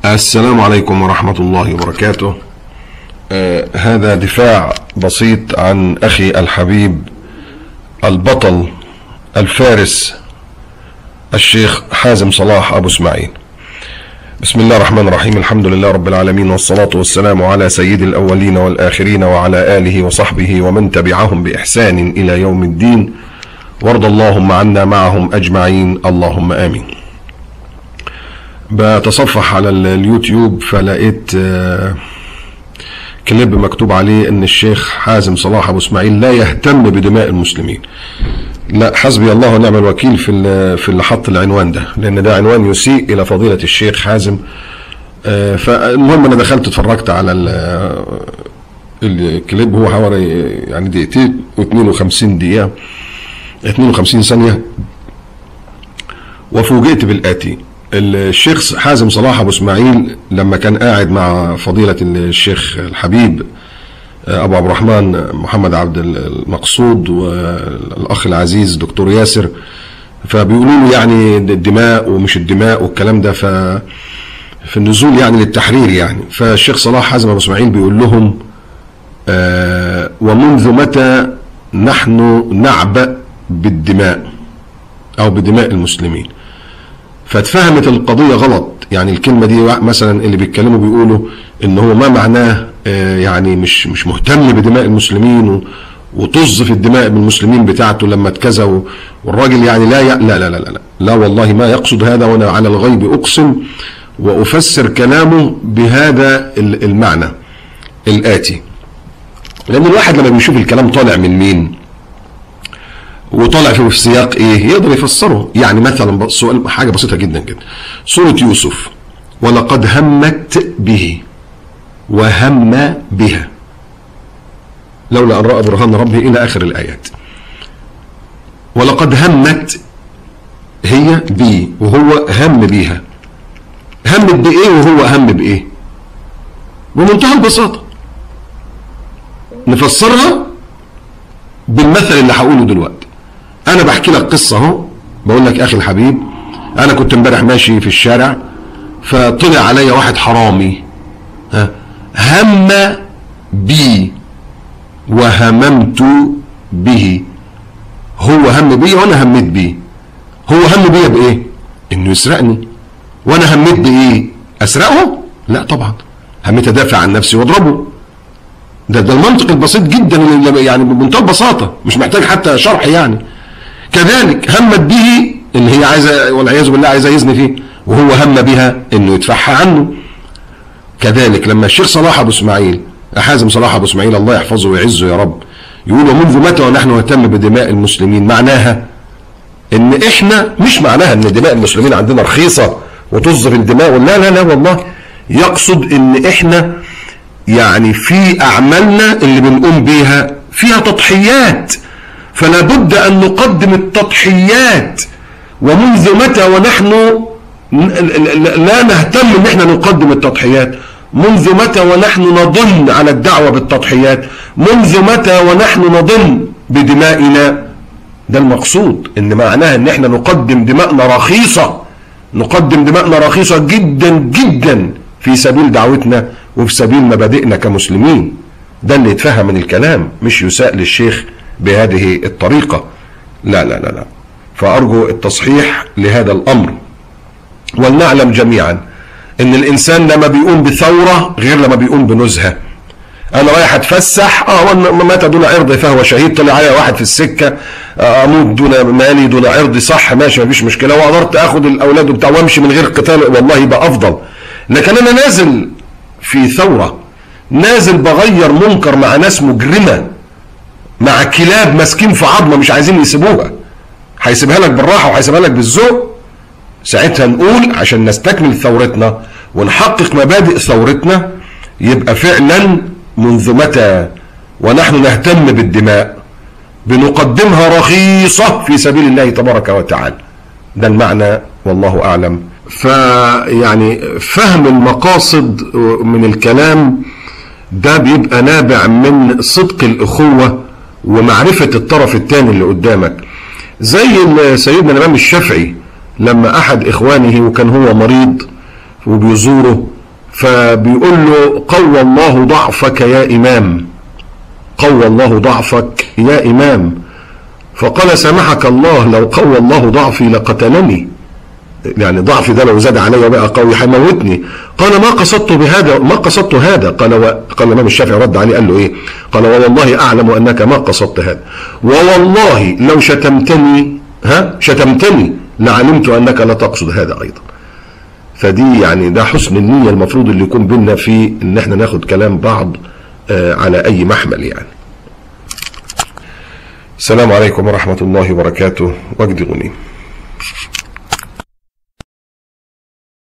السلام عليكم ورحمة الله وبركاته. هذا دفاع بسيط عن أخي الحبيب البطل الفارس الشيخ حازم صلاح أبو اسماعيل. بسم الله الرحمن الرحيم، الحمد لله رب العالمين، والصلاة والسلام على سيد الأولين والآخرين وعلى آله وصحبه ومن تبعهم بإحسان إلى يوم الدين، وارض اللهم عنا معهم أجمعين، اللهم آمين. بتصفح على اليوتيوب فلقيت كليب مكتوب عليه ان الشيخ حازم صلاح ابو اسماعيل لا يهتم بدماء المسلمين. لا، حسبي الله ونعم الوكيل في اللي حط العنوان ده، لان ده عنوان يسيء الى فضيلة الشيخ حازم. فالمهم انا دخلت اتفرجت على الكليب، هو حوالي يعني دقيقتين و52 دقيقة 52 ثانية، وفوجئت بالآتي: الشيخ حازم صلاح ابو اسماعيل لما كان قاعد مع فضيلة الشيخ الحبيب ابو عبد الرحمن محمد عبد المقصود والاخ العزيز دكتور ياسر، فبيقولوا له يعني الدماء ومش الدماء والكلام ده، في النزول يعني للتحرير يعني. فالشيخ صلاح حازم ابو اسماعيل بيقول لهم: ومنذ متى نحن نعبأ بالدماء او بدماء المسلمين؟ فاتفهمت القضية غلط. يعني الكلمة دي مثلا اللي بيتكلموا بيقولوا ان هو ما معناه يعني مش مهتم بدماء المسلمين وطز في الدماء بالمسلمين بتاعته لما اتكذا، والراجل يعني لا لا لا لا لا لا والله ما يقصد هذا، وانا على الغيب اقسم وافسر كلامه بهذا المعنى الآتي. لان الواحد لما بيشوف الكلام طالع من مين وطالع في سياق ايه يقدر يفسره. يعني مثلا سؤال، حاجه بسيطه جدا جدا، سوره يوسف: ولقد همت به وهم بها لولا ان راى برهان ربه الى اخر الايات. ولقد همت هي بي وهو هم بيها. همت بايه وهو هم بايه؟ بمنتهى البساطه نفسرها بالمثل اللي هقوله دلوقتي. انا بحكي لك قصه اهو، بقول لك اخي الحبيب، انا كنت امبارح ماشي في الشارع فطلع عليا واحد حرامي، هم بي وهممت به. هو هم بي وانا هميت بيه. هو هم بي بايه؟ انه يسرقني. وانا هميت بايه؟ اسرقه؟ لا طبعا، هميت ادافع عن نفسي واضربه. ده المنطق البسيط جدا، يعني بمنتهى البساطه، مش محتاج حتى شرح يعني. كذلك همت به ان هي عايزه والعياذ بالله عايزه يزني فيه، وهو هم بها انه يدفعها عنه. كذلك لما الشيخ صلاح ابو اسماعيل حازم صلاح ابو اسماعيل الله يحفظه ويعزه يا رب يقول: ومنذ متى ونحن نهتم بدماء المسلمين، معناها ان احنا، مش معناها ان دماء المسلمين عندنا رخيصه وطز في الدماء، لا لا لا والله، يقصد ان احنا يعني في اعمالنا اللي بنقوم بيها فيها تضحيات، فلا بد ان نقدم التضحيات. ومنذ متى ونحن لا نهتم ان احنا نقدم التضحيات؟ منذ متى ونحن نضن على الدعوة بالتضحيات؟ منذ متى ونحن نضن بدمائنا؟ ده المقصود، ان معناها ان احنا نقدم دماءنا رخيصة، نقدم دماءنا رخيصة جدا جدا في سبيل دعوتنا وفي سبيل مبادئنا كمسلمين. ده اللي يتفهم من الكلام، مش يساء للشيخ بهذه الطريقة. لا لا لا لا، فأرجو التصحيح لهذا الأمر. ولنعلم جميعا ان الانسان لما بيقوم بثورة غير لما بيقوم بنزهة. انا رايح اتفسح، مات دون عرضي فهو شهيد. طلع عليا واحد في السكة، اموت دون مالي دون عرضي، صح ماشي مفيش مشكلة، وقدرت اخد الاولاد بتاع وامشي من غير قتال، والله يبقى افضل. لكن انا نازل في ثورة، نازل بغير منكر مع ناس مجرمة، مع كلاب ماسكين في عظمه مش عايزين يسيبوها، هيسيبها لك بالراحه وهيسيبها لك بالذوق. ساعتها نقول عشان نستكمل ثورتنا ونحقق مبادئ ثورتنا، يبقى فعلا منذ متى ونحن نهتم بالدماء بنقدمها رخيصه في سبيل الله تبارك وتعالى. ده المعنى والله اعلم. فيعني فهم المقاصد من الكلام ده بيبقى نابع من صدق الاخوه ومعرفة الطرف الثاني اللي قدامك. زي سيدنا الإمام الشافعي لما أحد إخوانه وكان هو مريض وبيزوره فبيقول له قوى الله ضعفك يا إمام، قوى الله ضعفك يا إمام. فقال سامحك الله، لو قوى الله ضعفي لقتلني، يعني ضعفي ده لو زاد علي وبقى قوي هيموتني. قال ما قصدت بهذا، ما قصدت هذا. قال الإمام الشافعي رد عليه قال له ايه؟ قال والله اعلم انك ما قصدت هذا، ووالله لو شتمتني لعلمت انك لا تقصد هذا ايضا. فدي يعني ده حسن النية المفروض اللي يكون بينا في ان احنا ناخد كلام بعض على اي محمل يعني. السلام عليكم ورحمة الله وبركاته. وجدي غنيم.